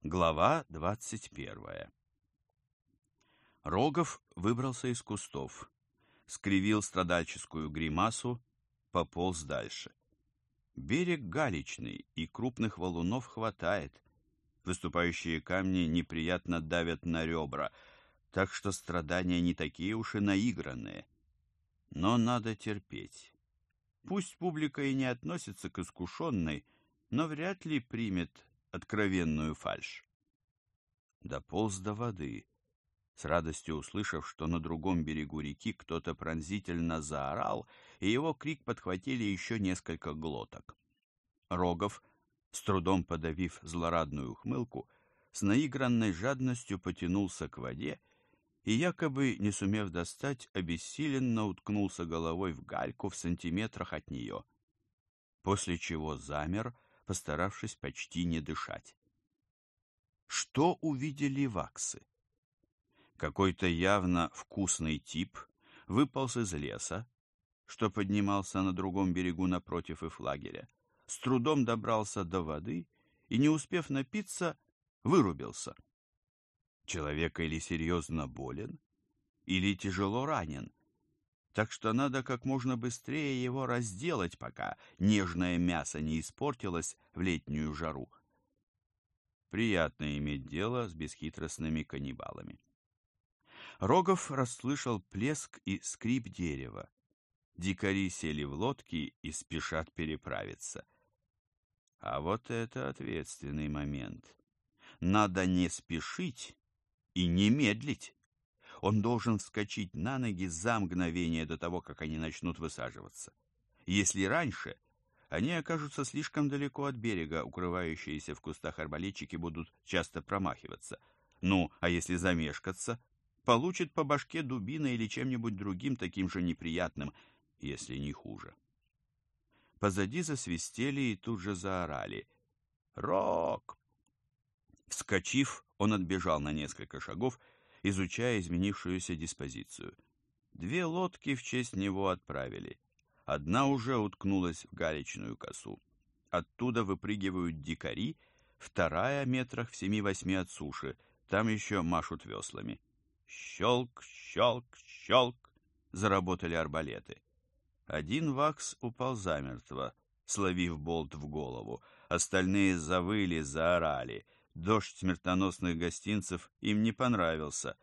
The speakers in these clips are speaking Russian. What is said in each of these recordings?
Глава 21. Рогов выбрался из кустов, скривил страдальческую гримасу, пополз дальше. Берег галечный, и крупных валунов хватает. Выступающие камни неприятно давят на ребра, так что страдания не такие уж и наигранные. Но надо терпеть. Пусть публика и не относится к искушенной, но вряд ли примет откровенную фальшь. Дополз до воды, с радостью услышав, что на другом берегу реки кто-то пронзительно заорал, и его крик подхватили еще несколько глоток. Рогов, с трудом подавив злорадную ухмылку, с наигранной жадностью потянулся к воде и, якобы не сумев достать, обессиленно уткнулся головой в гальку в сантиметрах от нее, после чего замер, постаравшись почти не дышать. Что увидели ваксы? Какой-то явно вкусный тип выполз из леса, что поднимался на другом берегу напротив их лагеря, с трудом добрался до воды и, не успев напиться, вырубился. Человек или серьезно болен, или тяжело ранен, так что надо как можно быстрее его разделать, пока нежное мясо не испортилось в летнюю жару. Приятно иметь дело с бесхитростными каннибалами. Рогов расслышал плеск и скрип дерева. Дикари сели в лодки и спешат переправиться. А вот это ответственный момент. Надо не спешить и не медлить. Он должен вскочить на ноги за мгновение до того, как они начнут высаживаться. Если раньше, они окажутся слишком далеко от берега, укрывающиеся в кустах арбалетчики будут часто промахиваться. Ну, а если замешкаться, получит по башке дубиной или чем-нибудь другим таким же неприятным, если не хуже. Позади засвистели и тут же заорали: «Рок!». Вскочив, он отбежал на несколько шагов, изучая изменившуюся диспозицию. Две лодки в честь него отправили. Одна уже уткнулась в галечную косу. Оттуда выпрыгивают дикари, вторая метрах в 7-8 от суши, там еще машут веслами. Щелк, щелк, щелк, заработали арбалеты. Один вакс упал замертво, словив болт в голову. Остальные завыли, заорали. Дождь смертоносных гостинцев им не понравился.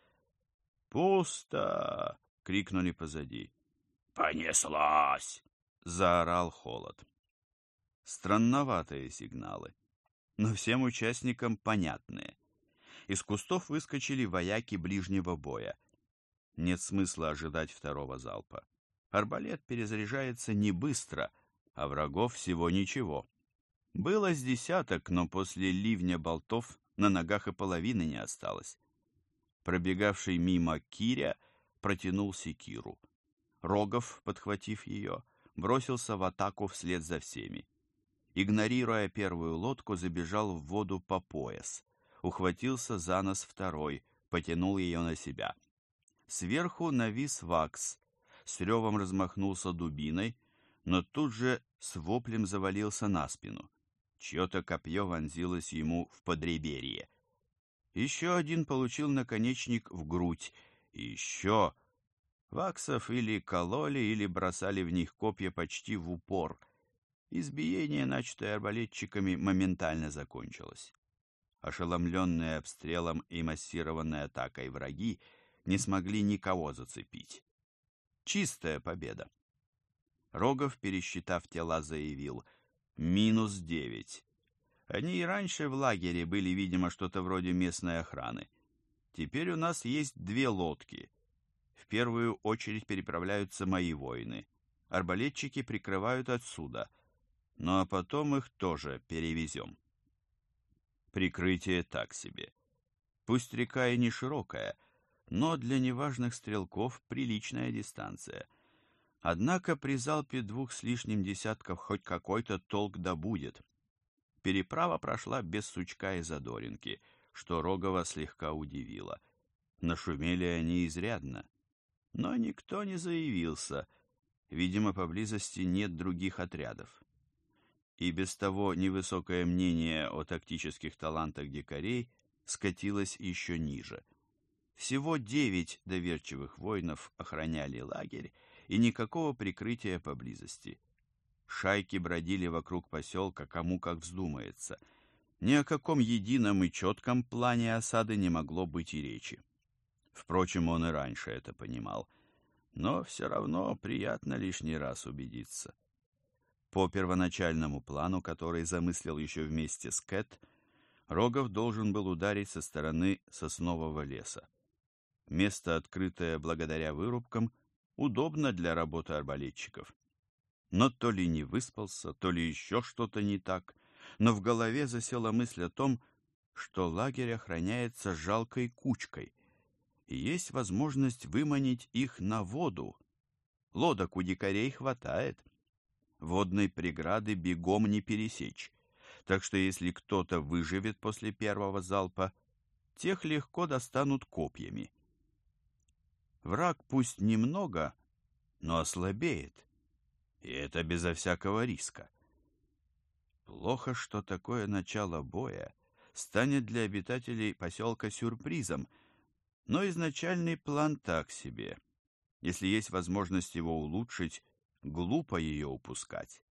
«Пусто!» — крикнули позади. «Понеслась!» — заорал Холод. Странноватые сигналы, но всем участникам понятные. Из кустов выскочили вояки ближнего боя. Нет смысла ожидать второго залпа. Арбалет перезаряжается не быстро, а врагов всего ничего. Было с десяток, но после ливня болтов на ногах и половины не осталось. Пробегавший мимо Киря протянул секиру. Рогов, подхватив ее, бросился в атаку вслед за всеми. Игнорируя первую лодку, забежал в воду по пояс. Ухватился за нос второй, потянул ее на себя. Сверху навис вакс, с ревом размахнулся дубиной, но тут же с воплем завалился на спину. Чье-то копье вонзилось ему в подреберье. Еще один получил наконечник в грудь, и еще... Ваксов или кололи, или бросали в них копья почти в упор. Избиение, начатое арбалетчиками, моментально закончилось. Ошеломленные обстрелом и массированной атакой враги не смогли никого зацепить. Чистая победа. Рогов, пересчитав тела, заявил: -9. Они и раньше в лагере были, видимо, что-то вроде местной охраны. Теперь у нас есть две лодки. В первую очередь переправляются мои воины. Арбалетчики прикрывают отсюда. Ну а потом их тоже перевезем. Прикрытие так себе. Пусть река и не широкая, но для неважных стрелков приличная дистанция. Однако при залпе 2 с лишним десятков хоть какой-то толк да будет. Переправа прошла без сучка и задоринки, что Рогова слегка удивило. Нашумели они изрядно. Но никто не заявился. Видимо, поблизости нет других отрядов. и без того невысокое мнение о тактических талантах дикарей скатилось еще ниже. Всего 9 доверчивых воинов охраняли лагерь, и никакого прикрытия поблизости. Шайки бродили вокруг поселка кому как вздумается. Ни о каком едином и четком плане осады не могло быть и речи. Впрочем, он и раньше это понимал. Но все равно приятно лишний раз убедиться. По первоначальному плану, который замыслил еще вместе с Кэт, Рогов должен был ударить со стороны соснового леса. Место, открытое благодаря вырубкам, удобно для работы арбалетчиков. Но то ли не выспался, то ли еще что-то не так, но в голове засела мысль о том, что лагерь охраняется жалкой кучкой, и есть возможность выманить их на воду. Лодок у дикарей хватает. Водной преграды бегом не пересечь, так что если кто-то выживет после первого залпа, тех легко достанут копьями. Враг пусть немного, но ослабеет, и это безо всякого риска. Плохо, что такое начало боя станет для обитателей поселка сюрпризом, но изначальный план так себе. Если есть возможность его улучшить, глупо ее упускать.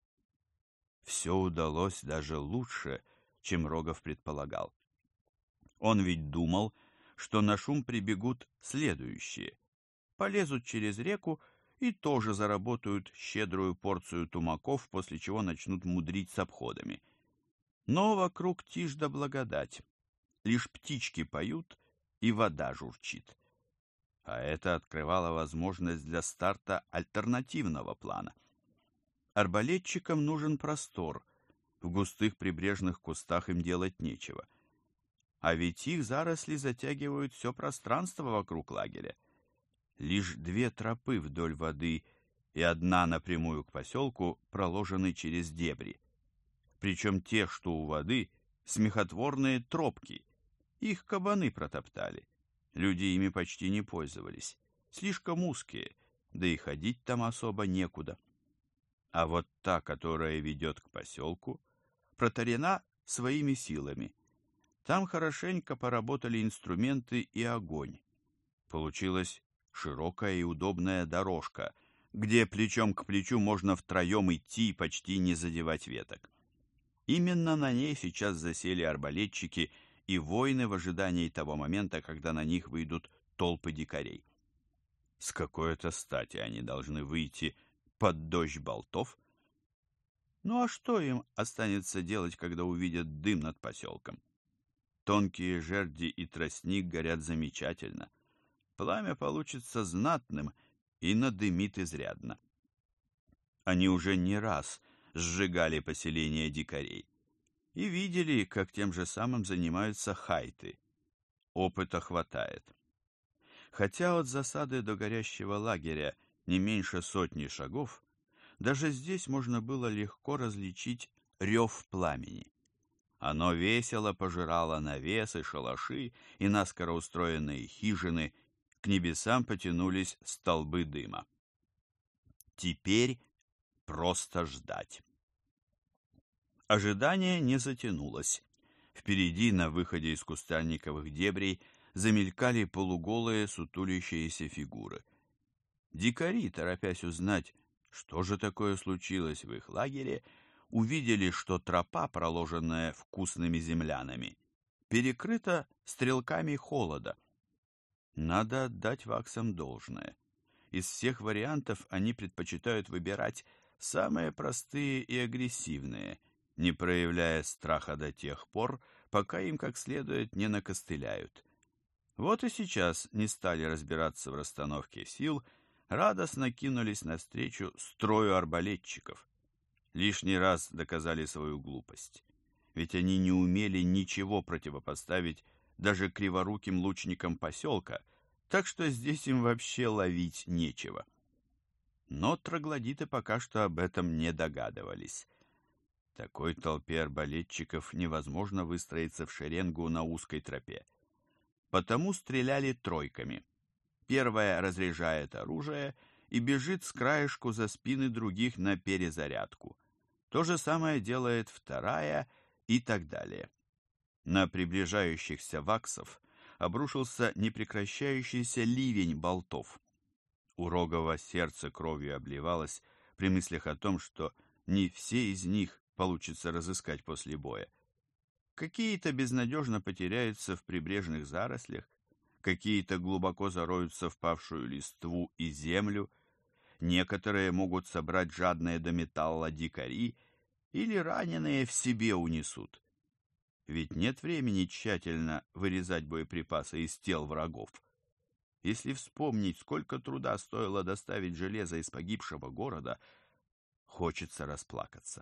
Все удалось даже лучше, чем Рогов предполагал. Он ведь думал, что на шум прибегут следующие. Полезут через реку и тоже заработают щедрую порцию тумаков, после чего начнут мудрить с обходами. Но вокруг тишь да благодать. Лишь птички поют, и вода журчит. А это открывало возможность для старта альтернативного плана. Арбалетчикам нужен простор, в густых прибрежных кустах им делать нечего. А ведь их заросли затягивают все пространство вокруг лагеря. Лишь 2 тропы вдоль воды и одна напрямую к поселку проложены через дебри. Причем те, что у воды, смехотворные тропки. Их кабаны протоптали. Люди ими почти не пользовались. Слишком узкие, да и ходить там особо некуда. А вот та, которая ведет к поселку, протарена своими силами. Там хорошенько поработали инструменты и огонь. Получилась широкая и удобная дорожка, где плечом к плечу можно втроем идти и почти не задевать веток. Именно на ней сейчас засели арбалетчики и воины в ожидании того момента, когда на них выйдут толпы дикарей. С какой-то стати они должны выйти под дождь болтов? Ну а что им останется делать, когда увидят дым над поселком? Тонкие жерди и тростник горят замечательно. Пламя получится знатным и надымит изрядно. Они уже не раз сжигали поселения дикарей и видели, как тем же самым занимаются хайты. Опыта хватает. Хотя от засады до горящего лагеря не меньше 100 шагов, даже здесь можно было легко различить рев пламени. Оно весело пожирало навесы, шалаши и наскоро устроенные хижины, к небесам потянулись столбы дыма. Теперь просто ждать. Ожидание не затянулось. Впереди, на выходе из кустарниковых дебрей, замелькали полуголые сутулящиеся фигуры. Дикари, торопясь узнать, что же такое случилось в их лагере, увидели, что тропа, проложенная вкусными землянами, перекрыта стрелками холода. Надо отдать ваксам должное. Из всех вариантов они предпочитают выбирать самые простые и агрессивные, не проявляя страха до тех пор, пока им как следует не накостыляют. Вот и сейчас не стали разбираться в расстановке сил, радостно кинулись навстречу строю арбалетчиков. Лишний раз доказали свою глупость, ведь они не умели ничего противопоставить даже криворуким лучникам поселка, так что здесь им вообще ловить нечего. Но троглодиты пока что об этом не догадывались. Такой толпе арбалетчиков невозможно выстроиться в шеренгу на узкой тропе. Потому стреляли тройками. Первая разряжает оружие и бежит с краешку за спины других на перезарядку. То же самое делает вторая и так далее. На приближающихся ваксов обрушился непрекращающийся ливень болтов. У Рогова сердце кровью обливалось при мыслях о том, что не все из них получится разыскать после боя. Какие-то безнадежно потеряются в прибрежных зарослях, какие-то глубоко зароются в павшую листву и землю, некоторые могут собрать жадные до металла дикари или раненые в себе унесут. Ведь нет времени тщательно вырезать боеприпасы из тел врагов. Если вспомнить, сколько труда стоило доставить железо из погибшего города, хочется расплакаться.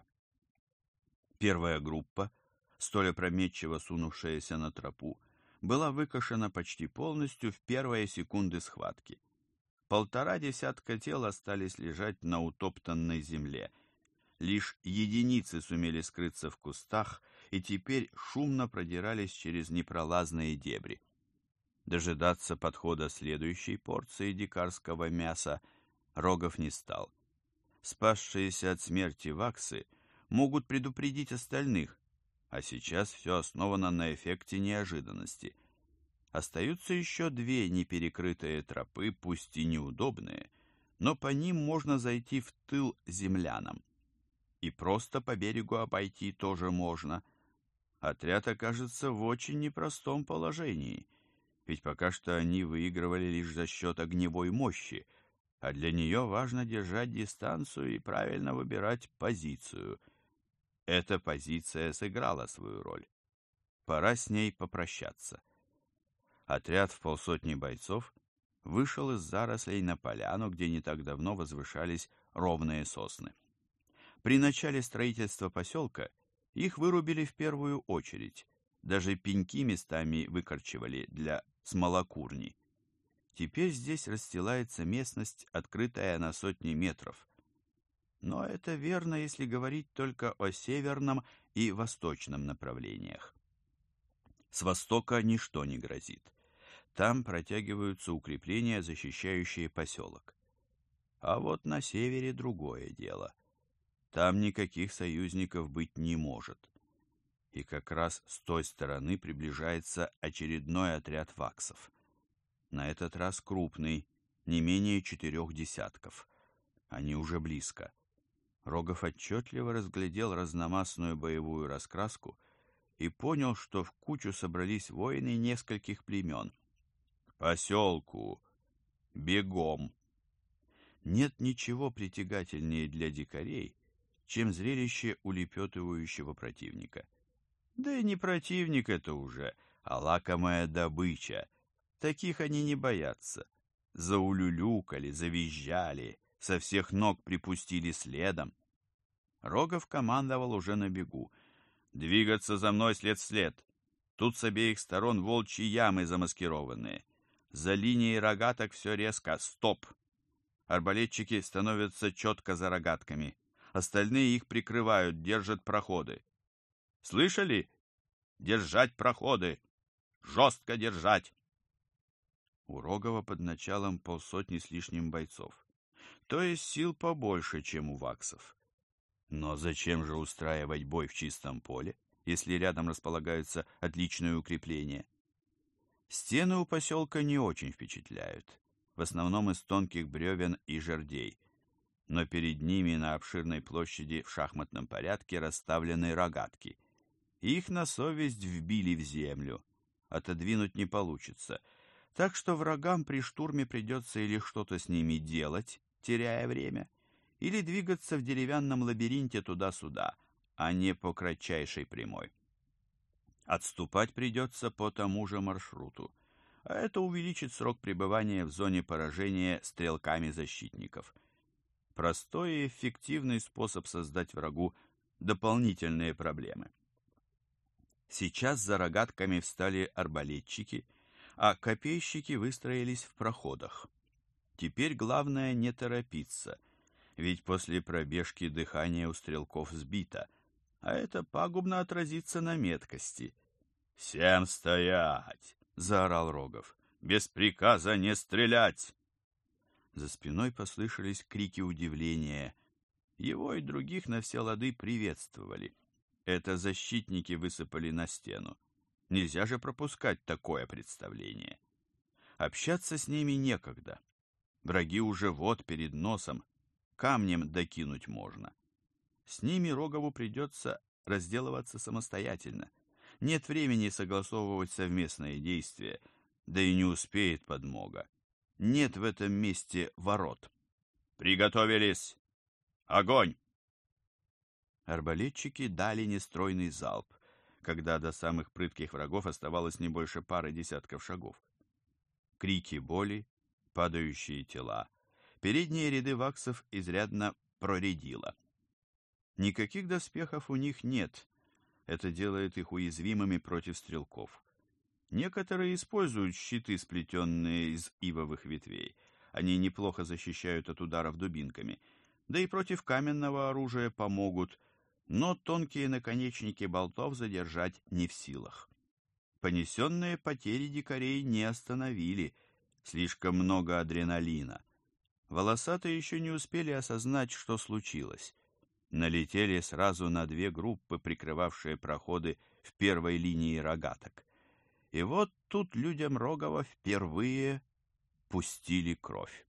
Первая группа, столь опрометчиво сунувшаяся на тропу, была выкошена почти полностью в первые секунды схватки. 1,5 десятка тел остались лежать на утоптанной земле. Лишь единицы сумели скрыться в кустах и теперь шумно продирались через непролазные дебри. Дожидаться подхода следующей порции дикарского мяса Рогов не стал. Спасшиеся от смерти ваксы могут предупредить остальных, а сейчас все основано на эффекте неожиданности. Остаются еще 2 неперекрытые тропы, пусть и неудобные, но по ним можно зайти в тыл землянам. И просто по берегу обойти тоже можно. Отряд окажется в очень непростом положении, ведь пока что они выигрывали лишь за счет огневой мощи, а для нее важно держать дистанцию и правильно выбирать позицию. Эта позиция сыграла свою роль. Пора с ней попрощаться. Отряд в 150 бойцов вышел из зарослей на поляну, где не так давно возвышались ровные сосны. При начале строительства поселка их вырубили в первую очередь, даже пеньки местами выкорчевали для смолокурни. Теперь здесь расстилается местность, открытая на сотни метров. Но это верно, если говорить только о северном и восточном направлениях. С востока ничто не грозит. Там протягиваются укрепления, защищающие поселок. А вот на севере другое дело. Там никаких союзников быть не может. И как раз с той стороны приближается очередной отряд ваксов. На этот раз крупный, не менее 4 десятков. Они уже близко. Рогов отчетливо разглядел разномастную боевую раскраску и понял, что в кучу собрались воины нескольких племен. «К поселку! Бегом!» Нет ничего притягательнее для дикарей, чем зрелище улепетывающего противника. Да и не противник это уже, а лакомая добыча. Таких они не боятся. Заулюлюкали, завизжали, со всех ног припустили следом. Рогов командовал уже на бегу. «Двигаться за мной след в след. Тут с обеих сторон волчьи ямы замаскированные. За линией рогаток все резко. Стоп!» Арбалетчики становятся четко за рогатками. Остальные их прикрывают, держат проходы. «Слышали? Держать проходы! Жестко держать!» У Рогова под началом 150 с лишним бойцов. То есть сил побольше, чем у ваксов. Но зачем же устраивать бой в чистом поле, если рядом располагаются отличные укрепления? Стены у поселка не очень впечатляют, в основном из тонких бревен и жердей, но перед ними на обширной площади в шахматном порядке расставлены рогатки. Их на совесть вбили в землю, отодвинуть не получится, так что врагам при штурме придется или что-то с ними делать, теряя время, или двигаться в деревянном лабиринте туда-сюда, а не по кратчайшей прямой. Отступать придется по тому же маршруту, а это увеличит срок пребывания в зоне поражения стрелками защитников. Простой и эффективный способ создать врагу дополнительные проблемы. Сейчас за рогатками встали арбалетчики, а копейщики выстроились в проходах. Теперь главное не торопиться, ведь после пробежки дыхание у стрелков сбито, а это пагубно отразится на меткости. «Всем стоять!» — заорал Рогов. «Без приказа не стрелять!» За спиной послышались крики удивления. Его и других на все лады приветствовали. Это защитники высыпали на стену. Нельзя же пропускать такое представление. Общаться с ними некогда. Враги уже вот перед носом, камнем докинуть можно. С ними Рогову придется разделываться самостоятельно. Нет времени согласовывать совместные действия, да и не успеет подмога. Нет в этом месте ворот. «Приготовились! Огонь!» Арбалетчики дали нестройный залп, когда до самых прытких врагов оставалось не больше пары десятков шагов. Крики боли, падающие тела. Передние ряды ваксов изрядно проредило. Никаких доспехов у них нет. Это делает их уязвимыми против стрелков. Некоторые используют щиты, сплетенные из ивовых ветвей. Они неплохо защищают от ударов дубинками. Да и против каменного оружия помогут, но тонкие наконечники болтов задержать не в силах. Понесенные потери дикарей не остановили. Слишком много адреналина. Волосатые еще не успели осознать, что случилось. Налетели сразу на две группы, прикрывавшие проходы в первой линии рогаток. И вот тут людям Рогова впервые пустили кровь.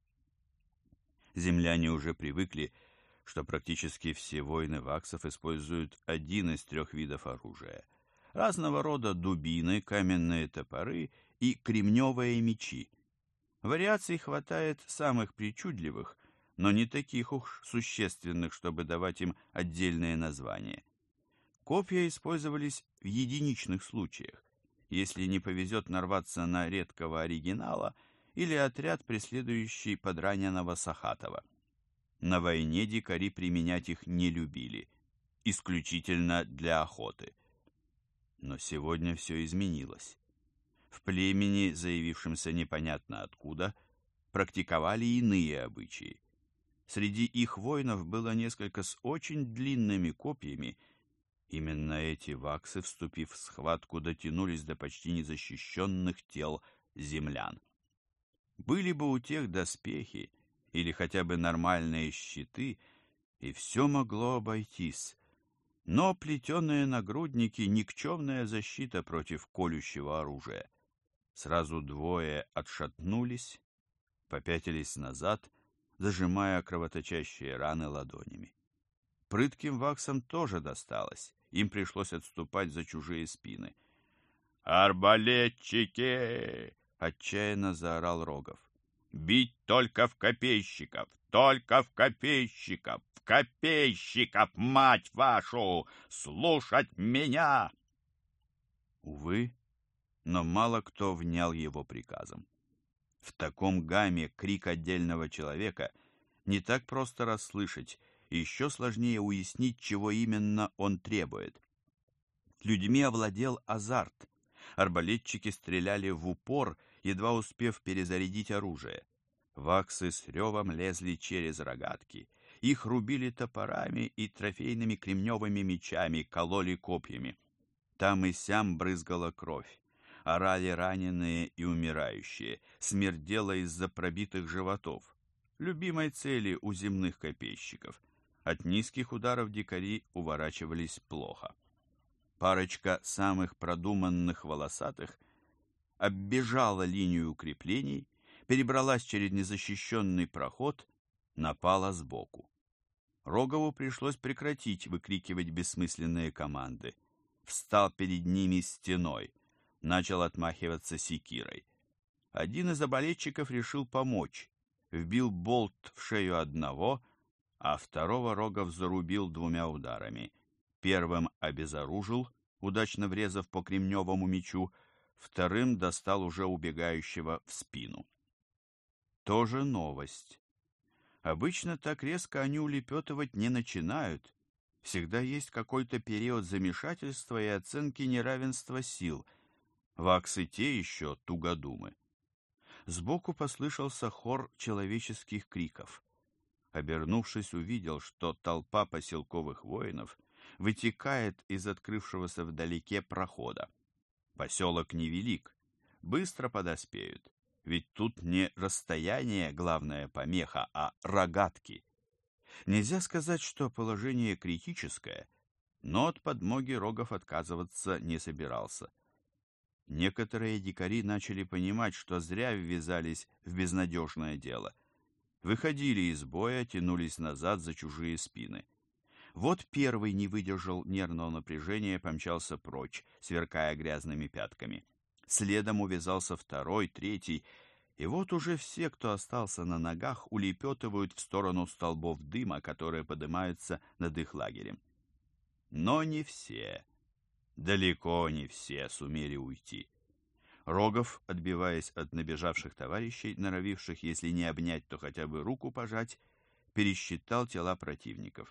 Земляне уже привыкли, что практически все воины ваксов используют один из трех видов оружия. Разного рода дубины, каменные топоры и кремневые мечи. Вариаций хватает самых причудливых, но не таких уж существенных, чтобы давать им отдельные названия. Копья использовались в единичных случаях, если не повезет нарваться на редкого оригинала или отряд, преследующий подраненного Сахатова. На войне дикари применять их не любили, исключительно для охоты. Но сегодня все изменилось. В племени, заявившемся непонятно откуда, практиковали иные обычаи. Среди их воинов было несколько с очень длинными копьями. Именно эти ваксы, вступив в схватку, дотянулись до почти незащищенных тел землян. Были бы у тех доспехи или хотя бы нормальные щиты, и все могло обойтись. Но плетеные нагрудники — никчемная защита против колющего оружия. Сразу двое отшатнулись, попятились назад, зажимая кровоточащие раны ладонями. Прытким ваксам тоже досталось, им пришлось отступать за чужие спины. «Арбалетчики!» — отчаянно заорал Рогов. «Бить только в копейщиков! Только в копейщиков! В копейщиков, мать вашу! Слушать меня!» Увы, но мало кто внял его приказам. В таком гамме крик отдельного человека не так просто расслышать, и еще сложнее уяснить, чего именно он требует. Людьми овладел азарт. Арбалетчики стреляли в упор, едва успев перезарядить оружие. Ваксы с ревом лезли через рогатки. Их рубили топорами и трофейными кремневыми мечами, кололи копьями. Там и сям брызгала кровь. Орали раненые и умирающие, смердело из-за пробитых животов. Любимой цели у земных копейщиков. От низких ударов дикари уворачивались плохо. Парочка самых продуманных волосатых оббежала линию укреплений, перебралась через незащищенный проход, напала сбоку. Рогову пришлось прекратить выкрикивать бессмысленные команды. Встал перед ними стеной, начал отмахиваться секирой. Один из арбалетчиков решил помочь, вбил болт в шею одного, а второго Рогов зарубил двумя ударами. Первым обезоружил, удачно врезав по кремневому мечу, вторым достал уже убегающего в спину. Тоже новость. Обычно так резко они улепетывать не начинают. Всегда есть какой-то период замешательства и оценки неравенства сил. Ваксы те еще тугодумы. Сбоку послышался хор человеческих криков. Обернувшись, увидел, что толпа поселковых воинов вытекает из открывшегося вдалеке прохода. Поселок невелик, быстро подоспеют, ведь тут не расстояние главная помеха, а рогатки. Нельзя сказать, что положение критическое, но от подмоги Рогов отказываться не собирался. Некоторые дикари начали понимать, что зря ввязались в безнадежное дело. Выходили из боя, тянулись назад за чужие спины. Вот первый не выдержал нервного напряжения, помчался прочь, сверкая грязными пятками. Следом увязался второй, третий, и вот уже все, кто остался на ногах, улепетывают в сторону столбов дыма, которые поднимаются над их лагерем. Но не все, далеко не все сумели уйти. Рогов, отбиваясь от набежавших товарищей, норовивших, если не обнять, то хотя бы руку пожать, пересчитал тела противников.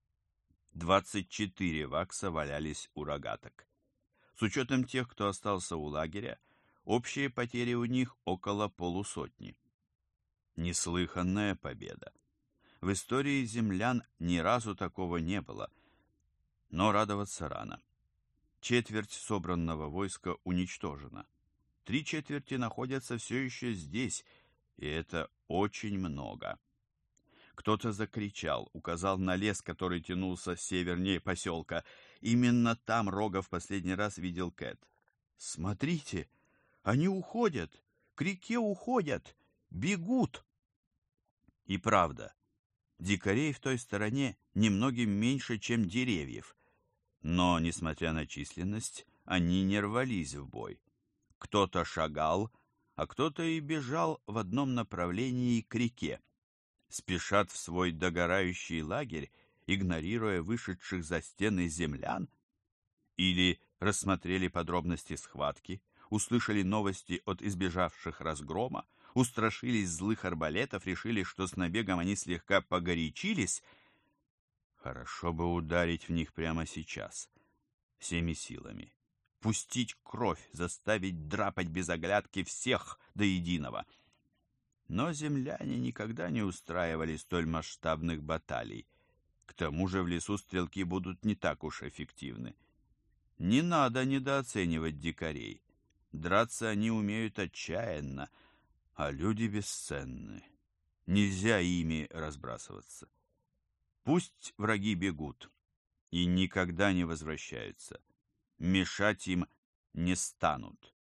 24 вакса валялись у рогаток. С учетом тех, кто остался у лагеря, общие потери у них около полусотни. Неслыханная победа. В истории землян ни разу такого не было, но радоваться рано. Четверть собранного войска уничтожена. 3/4 находятся все еще здесь, и это очень много. Кто-то закричал, указал на лес, который тянулся севернее поселка. Именно там Рогов в последний раз видел Кэт. «Смотрите, они уходят! К реке уходят! Бегут!» И правда, дикарей в той стороне немногим меньше, чем деревьев. Но, несмотря на численность, они не рвались в бой. Кто-то шагал, а кто-то и бежал в одном направлении к реке. Спешат в свой догорающий лагерь, игнорируя вышедших за стены землян? Или рассмотрели подробности схватки, услышали новости от избежавших разгрома, устрашились злых арбалетов, решили, что с набегом они слегка погорячились? Хорошо бы ударить в них прямо сейчас, всеми силами. Пустить кровь, заставить драпать без оглядки всех до единого. Но земляне никогда не устраивали столь масштабных баталий. К тому же в лесу стрелки будут не так уж эффективны. Не надо недооценивать дикарей. Драться они умеют отчаянно, а люди бесценны. Нельзя ими разбрасываться. Пусть враги бегут и никогда не возвращаются. Мешать им не станут.